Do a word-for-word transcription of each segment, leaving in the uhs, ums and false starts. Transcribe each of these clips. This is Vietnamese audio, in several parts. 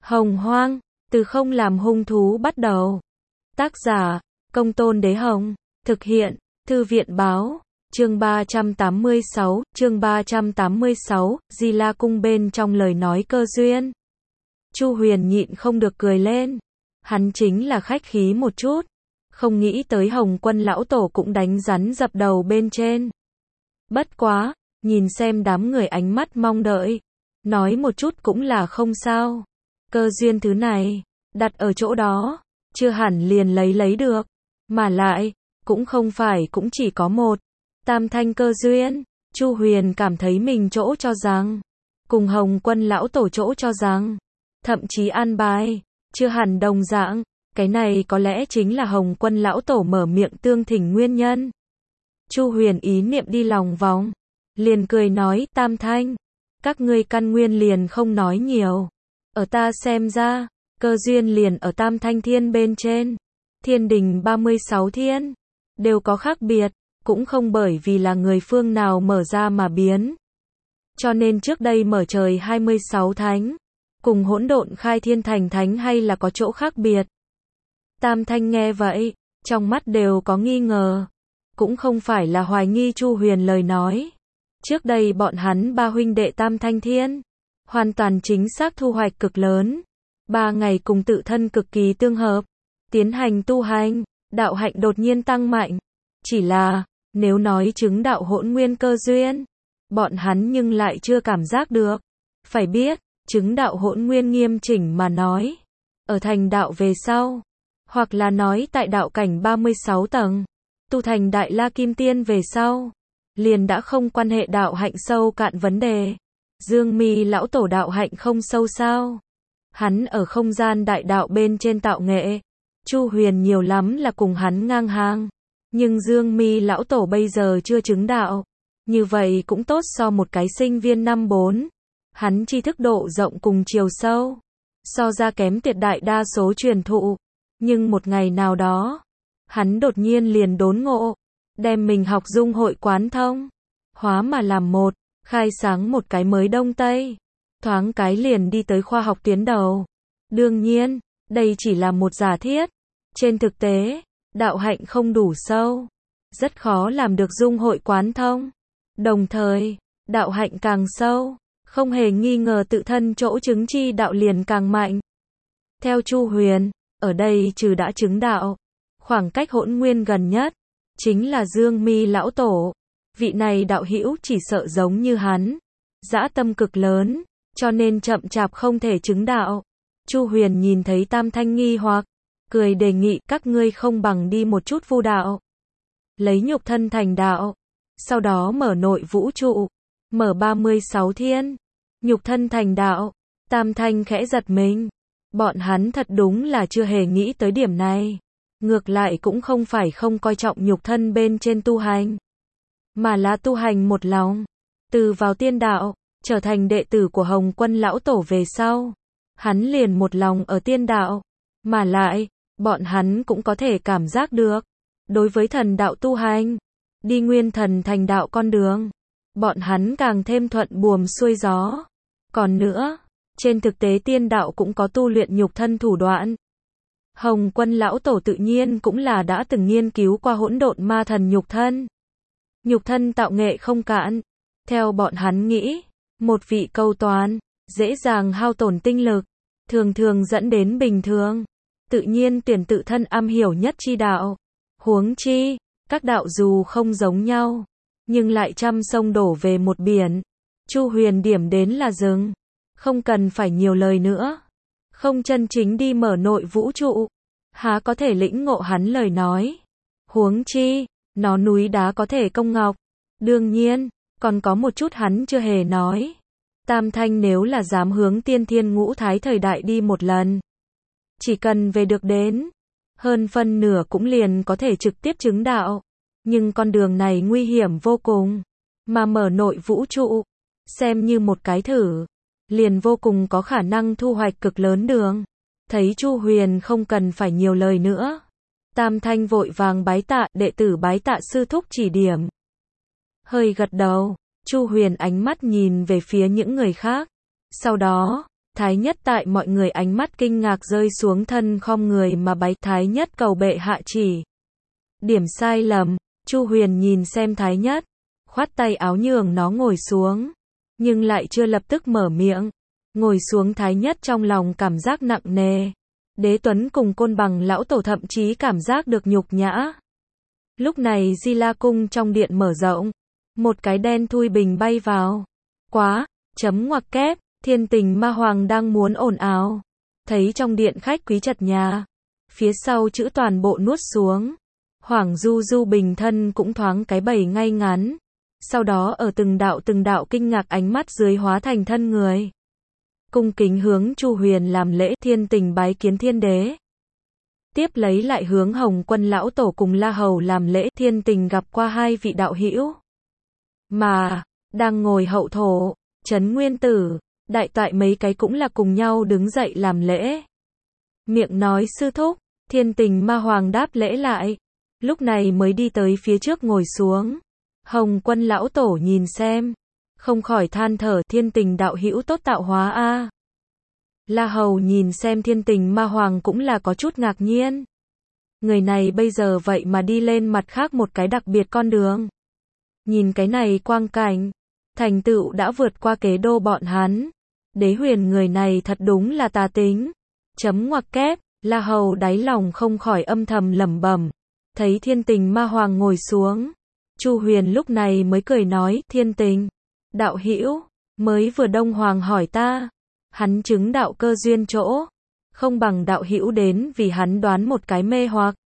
Hồng Hoang, từ không làm hung thú bắt đầu. Tác giả, Công Tôn Đế Hồng. Thực hiện, Thư viện Báo. Chương ba trăm tám mươi sáu, chương ba trăm tám mươi sáu, Di La Cung bên trong lời nói Cơ Duyên. Chu Huyền nhịn không được cười lên. Hắn chính là khách khí một chút. Không nghĩ tới Hồng Quân lão tổ cũng đánh rắn dập đầu bên trên. Bất quá, nhìn xem đám người ánh mắt mong đợi. Nói một chút cũng là không sao. Cơ duyên thứ này, đặt ở chỗ đó, chưa hẳn liền lấy lấy được. Mà lại, cũng không phải cũng chỉ có một. Tam thanh cơ duyên, Chu Huyền cảm thấy mình chỗ cho rằng, cùng Hồng Quân lão tổ chỗ cho rằng, thậm chí an bài, chưa hẳn đồng dạng, cái này có lẽ chính là Hồng Quân lão tổ mở miệng tương thỉnh nguyên nhân. Chu Huyền ý niệm đi lòng vòng, liền cười nói, Tam thanh, các ngươi căn nguyên liền không nói nhiều. Ở ta xem ra, cơ duyên liền ở Tam thanh thiên bên trên. Thiên đình ba mươi sáu thiên, đều có khác biệt, cũng không bởi vì là người phương nào mở ra mà biến. Cho nên trước đây mở trời hai mươi sáu thánh, cùng hỗn độn khai thiên thành thánh hay là có chỗ khác biệt. Tam thanh nghe vậy, trong mắt đều có nghi ngờ. Cũng không phải là hoài nghi Chu Huyền lời nói. Trước đây bọn hắn ba huynh đệ Tam thanh thiên, hoàn toàn chính xác thu hoạch cực lớn. Ba ngày cùng tự thân cực kỳ tương hợp, tiến hành tu hành, đạo hạnh đột nhiên tăng mạnh. Chỉ là, nếu nói chứng đạo hỗn nguyên cơ duyên, bọn hắn nhưng lại chưa cảm giác được. Phải biết, chứng đạo hỗn nguyên nghiêm chỉnh mà nói, ở thành đạo về sau, hoặc là nói tại đạo cảnh ba mươi sáu tầng, tu thành đại la kim tiên về sau, liền đã không quan hệ đạo hạnh sâu cạn vấn đề. Dương Mi lão tổ đạo hạnh không sâu sao? Hắn ở không gian đại đạo bên trên tạo nghệ, Chu Huyền nhiều lắm là cùng hắn ngang hàng. Nhưng Dương Mi lão tổ bây giờ chưa chứng đạo, như vậy cũng tốt so một cái sinh viên năm bốn. Hắn tri thức độ rộng cùng chiều sâu, so ra kém tuyệt đại đa số truyền thụ. Nhưng một ngày nào đó, hắn đột nhiên liền đốn ngộ, đem mình học dung hội quán thông, hóa mà làm một, khai sáng một cái mới đông tây, thoáng cái liền đi tới khoa học tuyến đầu. Đương nhiên, đây chỉ là một giả thiết. Trên thực tế, đạo hạnh không đủ sâu, rất khó làm được dung hội quán thông. Đồng thời, đạo hạnh càng sâu, không hề nghi ngờ tự thân chỗ chứng chi đạo liền càng mạnh. Theo Chu Huyền, ở đây trừ đã chứng đạo, khoảng cách hỗn nguyên gần nhất, chính là Dương Mi lão tổ. Vị này đạo hữu chỉ sợ giống như hắn, dã tâm cực lớn, cho nên chậm chạp không thể chứng đạo. Chu Huyền nhìn thấy Tam thanh nghi hoặc, cười đề nghị các ngươi không bằng đi một chút vu đạo. Lấy nhục thân thành đạo, sau đó mở nội vũ trụ, mở ba mươi sáu thiên, nhục thân thành đạo. Tam thanh khẽ giật mình. Bọn hắn thật đúng là chưa hề nghĩ tới điểm này. Ngược lại cũng không phải không coi trọng nhục thân bên trên tu hành, mà là tu hành một lòng. Từ vào tiên đạo, trở thành đệ tử của Hồng Quân lão tổ về sau, hắn liền một lòng ở tiên đạo. Mà lại, bọn hắn cũng có thể cảm giác được, đối với thần đạo tu hành, đi nguyên thần thành đạo con đường, bọn hắn càng thêm thuận buồm xuôi gió. Còn nữa, trên thực tế tiên đạo cũng có tu luyện nhục thân thủ đoạn. Hồng Quân lão tổ tự nhiên cũng là đã từng nghiên cứu qua hỗn độn ma thần nhục thân. Nhục thân tạo nghệ không cạn. Theo bọn hắn nghĩ, một vị câu toán, dễ dàng hao tổn tinh lực, thường thường dẫn đến bình thường. Tự nhiên tuyển tự thân am hiểu nhất chi đạo. Huống chi, các đạo dù không giống nhau, nhưng lại trăm sông đổ về một biển. Chu Huyền điểm đến là dừng. Không cần phải nhiều lời nữa. Không chân chính đi mở nội vũ trụ, há có thể lĩnh ngộ hắn lời nói. Huống chi, nó núi đá có thể công ngọc. Đương nhiên, còn có một chút hắn chưa hề nói. Tam thanh nếu là dám hướng tiên thiên ngũ thái thời đại đi một lần, chỉ cần về được đến, hơn phân nửa cũng liền có thể trực tiếp chứng đạo. Nhưng con đường này nguy hiểm vô cùng, mà mở nội vũ trụ, xem như một cái thử, liền vô cùng có khả năng thu hoạch cực lớn đường. Thấy Chu Huyền không cần phải nhiều lời nữa, Tam thanh vội vàng bái tạ, đệ tử bái tạ sư thúc chỉ điểm. Hơi gật đầu, Chu Huyền ánh mắt nhìn về phía những người khác. Sau đó, Thái nhất tại mọi người ánh mắt kinh ngạc rơi xuống thân khom người mà bái Thái nhất cầu bệ hạ chỉ. Điểm sai lầm, Chu Huyền nhìn xem Thái nhất, khoát tay áo nhường nó ngồi xuống, nhưng lại chưa lập tức mở miệng. Ngồi xuống Thái nhất trong lòng cảm giác nặng nề. Đế Tuấn cùng Côn Bằng lão tổ thậm chí cảm giác được nhục nhã. Lúc này Di La cung trong điện mở rộng, một cái đen thui bình bay vào. Quá, chấm ngoặc kép, Thiên Tình Ma Hoàng đang muốn ồn ào, thấy trong điện khách quý chật nhà, phía sau chữ toàn bộ nuốt xuống. Hoàng Du Du bình thân cũng thoáng cái bày ngay ngắn, sau đó ở từng đạo từng đạo kinh ngạc ánh mắt dưới hóa thành thân người. Cung kính hướng Chu Huyền làm lễ, Thiên Tình bái kiến Thiên Đế. Tiếp lấy lại hướng Hồng Quân lão tổ cùng La Hầu làm lễ, Thiên Tình gặp qua hai vị đạo hữu. Mà, đang ngồi hậu thổ, Trấn Nguyên Tử, Đại Toại mấy cái cũng là cùng nhau đứng dậy làm lễ. Miệng nói sư thúc, Thiên Tình Ma Hoàng đáp lễ lại, lúc này mới đi tới phía trước ngồi xuống. Hồng Quân lão tổ nhìn xem, không khỏi than thở, Thiên Tình đạo hữu tốt tạo hóa a. À. La Hầu nhìn xem Thiên Tình Ma Hoàng cũng là có chút ngạc nhiên. Người này bây giờ vậy mà đi lên mặt khác một cái đặc biệt con đường. Nhìn cái này quang cảnh, thành tựu đã vượt qua kế đô bọn hắn. Đế Huyền người này thật đúng là tà tính. Chấm ngoặc kép, La Hầu đáy lòng không khỏi âm thầm lẩm bẩm. Thấy Thiên Tình Ma Hoàng ngồi xuống, Chu Huyền lúc này mới cười nói, Thiên Tình đạo hữu, mới vừa Đông Hoàng hỏi ta, hắn chứng đạo cơ duyên chỗ, không bằng đạo hữu đến vì hắn đoán một cái mê hoặc.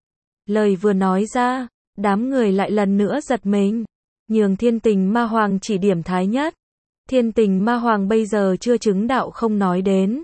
Lời vừa nói ra, đám người lại lần nữa giật mình, nhường Thiên Tình Ma Hoàng chỉ điểm Thái nhất. Thiên Tình Ma Hoàng bây giờ chưa chứng đạo không nói đến,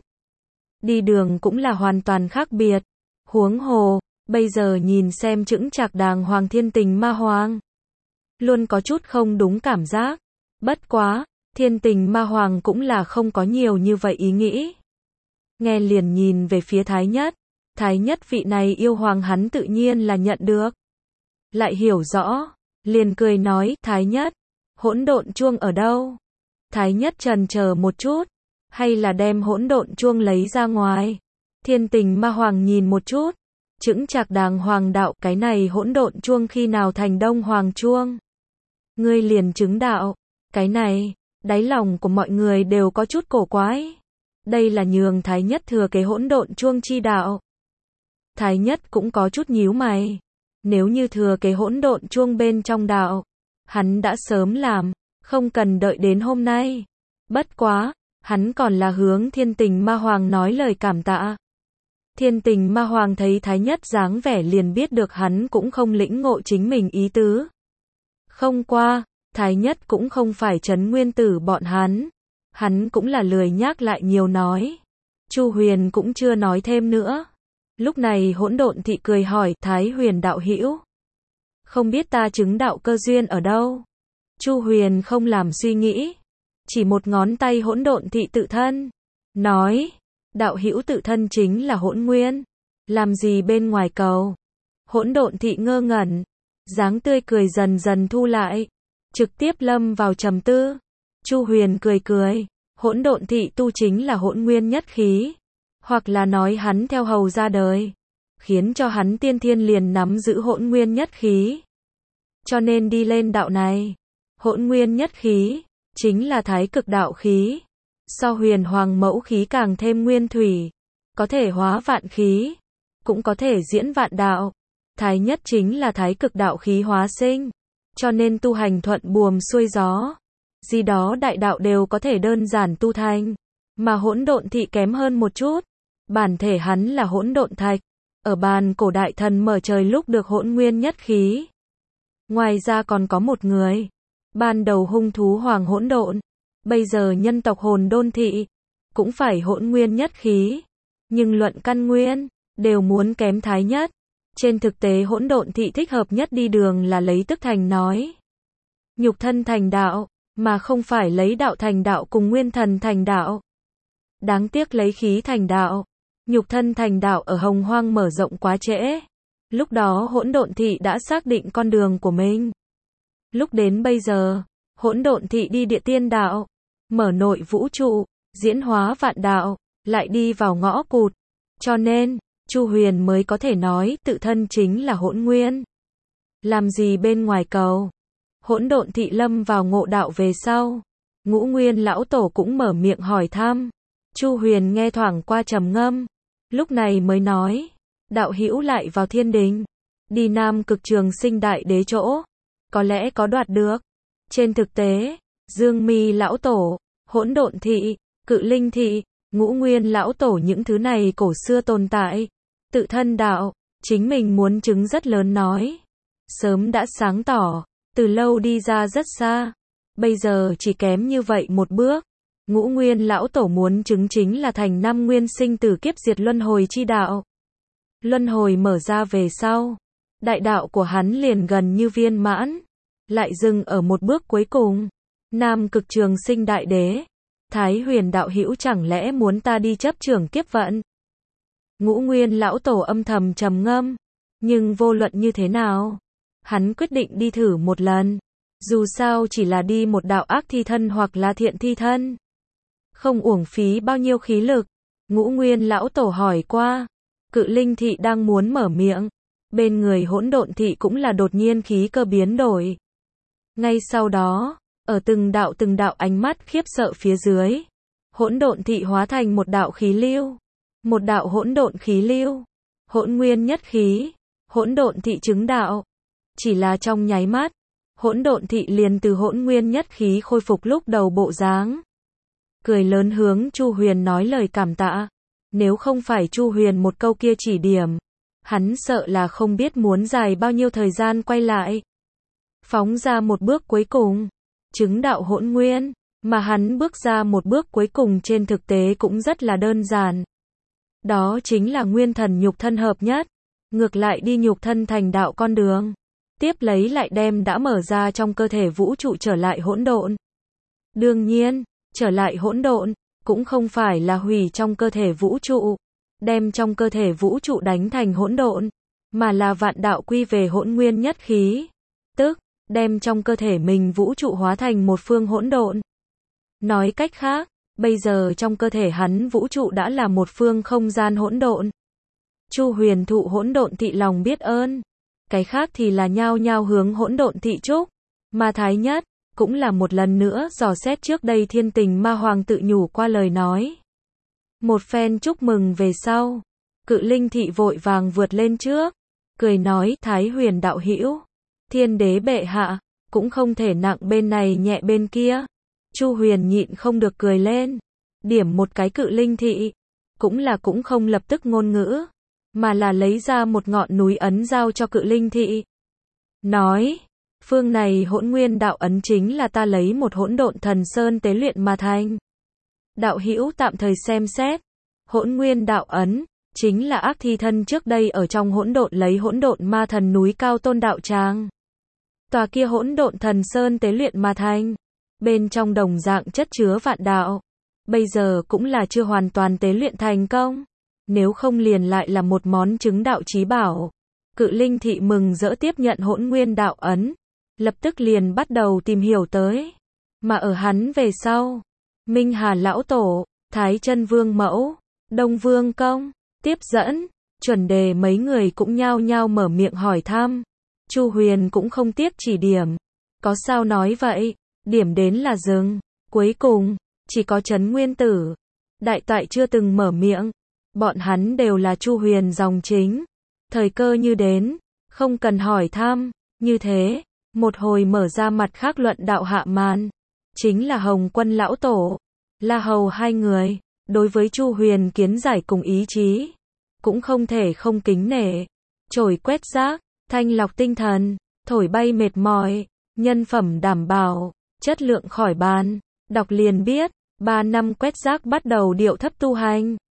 đi đường cũng là hoàn toàn khác biệt. Huống hồ, bây giờ nhìn xem chững chạc đàng hoàng Thiên Tình Ma Hoàng, luôn có chút không đúng cảm giác. Bất quá, Thiên Tình Ma Hoàng cũng là không có nhiều như vậy ý nghĩ. Nghe liền nhìn về phía Thái nhất. Thái nhất vị này yêu hoàng hắn tự nhiên là nhận được. Lại hiểu rõ, liền cười nói, Thái nhất, hỗn độn chuông ở đâu? Thái nhất trần chờ một chút, hay là đem hỗn độn chuông lấy ra ngoài? Thiên Tình Ma Hoàng nhìn một chút, chững chạc đàng hoàng đạo, cái này hỗn độn chuông khi nào thành Đông Hoàng chuông? Ngươi liền chứng đạo, cái này, đáy lòng của mọi người đều có chút cổ quái. Đây là nhường Thái nhất thừa kế hỗn độn chuông chi đạo. Thái nhất cũng có chút nhíu mày. Nếu như thừa kế hỗn độn chuông bên trong đạo, hắn đã sớm làm, không cần đợi đến hôm nay. Bất quá, hắn còn là hướng Thiên Tình Ma Hoàng nói lời cảm tạ. Thiên Tình Ma Hoàng thấy Thái nhất dáng vẻ liền biết được hắn cũng không lĩnh ngộ chính mình ý tứ. Không qua, Thái nhất cũng không phải Trấn Nguyên Tử bọn hắn. Hắn cũng là lười nhác lại nhiều nói. Chu Huyền cũng chưa nói thêm nữa. Lúc này Hỗn Độn Thị cười hỏi, Thái Huyền đạo hữu, không biết ta chứng đạo cơ duyên ở đâu? Chu Huyền không làm suy nghĩ, chỉ một ngón tay Hỗn Độn Thị tự thân, nói, đạo hữu tự thân chính là Hỗn Nguyên, làm gì bên ngoài cầu? Hỗn Độn Thị ngơ ngẩn, dáng tươi cười dần dần thu lại, trực tiếp lâm vào trầm tư. Chu Huyền cười cười, Hỗn Độn Thị tu chính là Hỗn Nguyên nhất khí, hoặc là nói hắn theo hầu ra đời, khiến cho hắn tiên thiên liền nắm giữ Hỗn Nguyên nhất khí. Cho nên đi lên đạo này, Hỗn Nguyên nhất khí chính là thái cực đạo khí, so Huyền Hoàng mẫu khí càng thêm nguyên thủy, có thể hóa vạn khí, cũng có thể diễn vạn đạo. Thái nhất chính là thái cực đạo khí hóa sinh, cho nên tu hành thuận buồm xuôi gió, gì đó đại đạo đều có thể đơn giản tu thành. Mà Hỗn Độn Thị kém hơn một chút, bản thể hắn là hỗn độn thạch, ở bàn cổ đại thần mở trời lúc được Hỗn Nguyên nhất khí. Ngoài ra còn có một người, ban đầu hung thú hoàng hỗn độn, bây giờ nhân tộc Hồn Đôn Thị, cũng phải Hỗn Nguyên nhất khí, nhưng luận căn nguyên, đều muốn kém Thái nhất. Trên thực tế Hỗn Độn Thị thích hợp nhất đi đường là lấy tức thành nói, nhục thân thành đạo, mà không phải lấy đạo thành đạo cùng nguyên thần thành đạo. Đáng tiếc lấy khí thành đạo, nhục thân thành đạo ở Hồng Hoang mở rộng quá trễ. Lúc đó Hỗn Độn Thị đã xác định con đường của mình. Lúc đến bây giờ, Hỗn Độn Thị đi địa tiên đạo, mở nội vũ trụ, diễn hóa vạn đạo, lại đi vào ngõ cụt. Cho nên, Chu Huyền mới có thể nói tự thân chính là hỗn nguyên. Làm gì bên ngoài cầu? Hỗn độn thị lâm vào ngộ đạo về sau. Ngũ Nguyên lão tổ cũng mở miệng hỏi thăm. Chu Huyền nghe thoảng qua trầm ngâm. Lúc này mới nói. Đạo hữu lại vào thiên đình. Đi Nam Cực Trường Sinh Đại Đế chỗ. Có lẽ có đoạt được. Trên thực tế, Dương Mi lão tổ, hỗn độn thị, cự linh thị, ngũ nguyên lão tổ những thứ này cổ xưa tồn tại. Tự thân đạo, chính mình muốn chứng rất lớn nói. Sớm đã sáng tỏ, từ lâu đi ra rất xa. Bây giờ chỉ kém như vậy một bước. Ngũ nguyên lão tổ muốn chứng chính là thành năm nguyên sinh tử kiếp diệt luân hồi chi đạo. Luân hồi mở ra về sau. Đại đạo của hắn liền gần như viên mãn. Lại dừng ở một bước cuối cùng. Nam Cực Trường Sinh Đại Đế. Thái Huyền đạo hữu chẳng lẽ muốn ta đi chấp trưởng kiếp vận? Ngũ Nguyên lão tổ âm thầm trầm ngâm. Nhưng vô luận như thế nào? Hắn quyết định đi thử một lần. Dù sao chỉ là đi một đạo ác thi thân hoặc là thiện thi thân. Không uổng phí bao nhiêu khí lực. Ngũ Nguyên lão tổ hỏi qua. Cự linh thị đang muốn mở miệng. Bên người hỗn độn thị cũng là đột nhiên khí cơ biến đổi. Ngay sau đó, ở từng đạo từng đạo ánh mắt khiếp sợ phía dưới, hỗn độn thị hóa thành một đạo khí lưu, một đạo hỗn độn khí lưu, hỗn nguyên nhất khí, hỗn độn thị chứng đạo. Chỉ là trong nháy mắt, hỗn độn thị liền từ hỗn nguyên nhất khí khôi phục lúc đầu bộ dáng. Cười lớn hướng Chu Huyền nói lời cảm tạ. Nếu không phải Chu Huyền một câu kia chỉ điểm, hắn sợ là không biết muốn dài bao nhiêu thời gian quay lại. Phóng ra một bước cuối cùng, chứng đạo hỗn nguyên, mà hắn bước ra một bước cuối cùng trên thực tế cũng rất là đơn giản. Đó chính là nguyên thần nhục thân hợp nhất, ngược lại đi nhục thân thành đạo con đường. Tiếp lấy lại đem đã mở ra trong cơ thể vũ trụ trở lại hỗn độn. Đương nhiên, trở lại hỗn độn, cũng không phải là hủy trong cơ thể vũ trụ, đem trong cơ thể vũ trụ đánh thành hỗn độn, mà là vạn đạo quy về hỗn nguyên nhất khí. Tức, đem trong cơ thể mình vũ trụ hóa thành một phương hỗn độn. Nói cách khác, bây giờ trong cơ thể hắn vũ trụ đã là một phương không gian hỗn độn. Chu Huyền thụ hỗn độn thị lòng biết ơn. Cái khác thì là nhao nhao hướng hỗn độn thị chúc. Mà Thái Nhất, cũng là một lần nữa dò xét trước đây thiên tình ma hoàng tự nhủ qua lời nói. Một phen chúc mừng về sau. Cự linh thị vội vàng vượt lên trước. Cười nói Thái Huyền đạo hữu. Thiên đế bệ hạ, cũng không thể nặng bên này nhẹ bên kia. Chu Huyền nhịn không được cười lên. Điểm một cái cự linh thị. Cũng là cũng không lập tức ngôn ngữ. Mà là lấy ra một ngọn núi ấn giao cho cự linh thị. Nói, phương này hỗn nguyên đạo ấn chính là ta lấy một hỗn độn thần sơn tế luyện mà thành. Đạo hữu tạm thời xem xét. Hỗn nguyên đạo ấn, chính là ác thi thân trước đây ở trong hỗn độn lấy hỗn độn ma thần núi cao tôn đạo tràng. Tòa kia hỗn độn thần sơn tế luyện mà thành. Bên trong đồng dạng chất chứa vạn đạo. Bây giờ cũng là chưa hoàn toàn tế luyện thành công. Nếu không liền lại là một món chứng đạo chí bảo. Cự linh thị mừng rỡ tiếp nhận hỗn nguyên đạo ấn. Lập tức liền bắt đầu tìm hiểu tới. Mà ở hắn về sau. Minh Hà Lão Tổ, Thái Chân Vương Mẫu, Đông Vương Công, tiếp dẫn, chuẩn đề mấy người cũng nhao nhao mở miệng hỏi thăm. Chu Huyền cũng không tiếc chỉ điểm. Có sao nói vậy, điểm đến là dừng. Cuối cùng, chỉ có Trấn Nguyên Tử. Đại toại chưa từng mở miệng. Bọn hắn đều là Chu Huyền dòng chính. Thời cơ như đến, không cần hỏi thăm. Như thế, một hồi mở ra mặt khác luận đạo hạ màn. Chính là Hồng Quân Lão Tổ, La Hầu hai người. Đối với Chu Huyền kiến giải cùng ý chí, cũng không thể không kính nể. Trổi quét rác, thanh lọc tinh thần, thổi bay mệt mỏi, nhân phẩm đảm bảo, chất lượng khỏi bàn. Đọc liền biết, ba năm quét rác bắt đầu điệu thấp tu hành.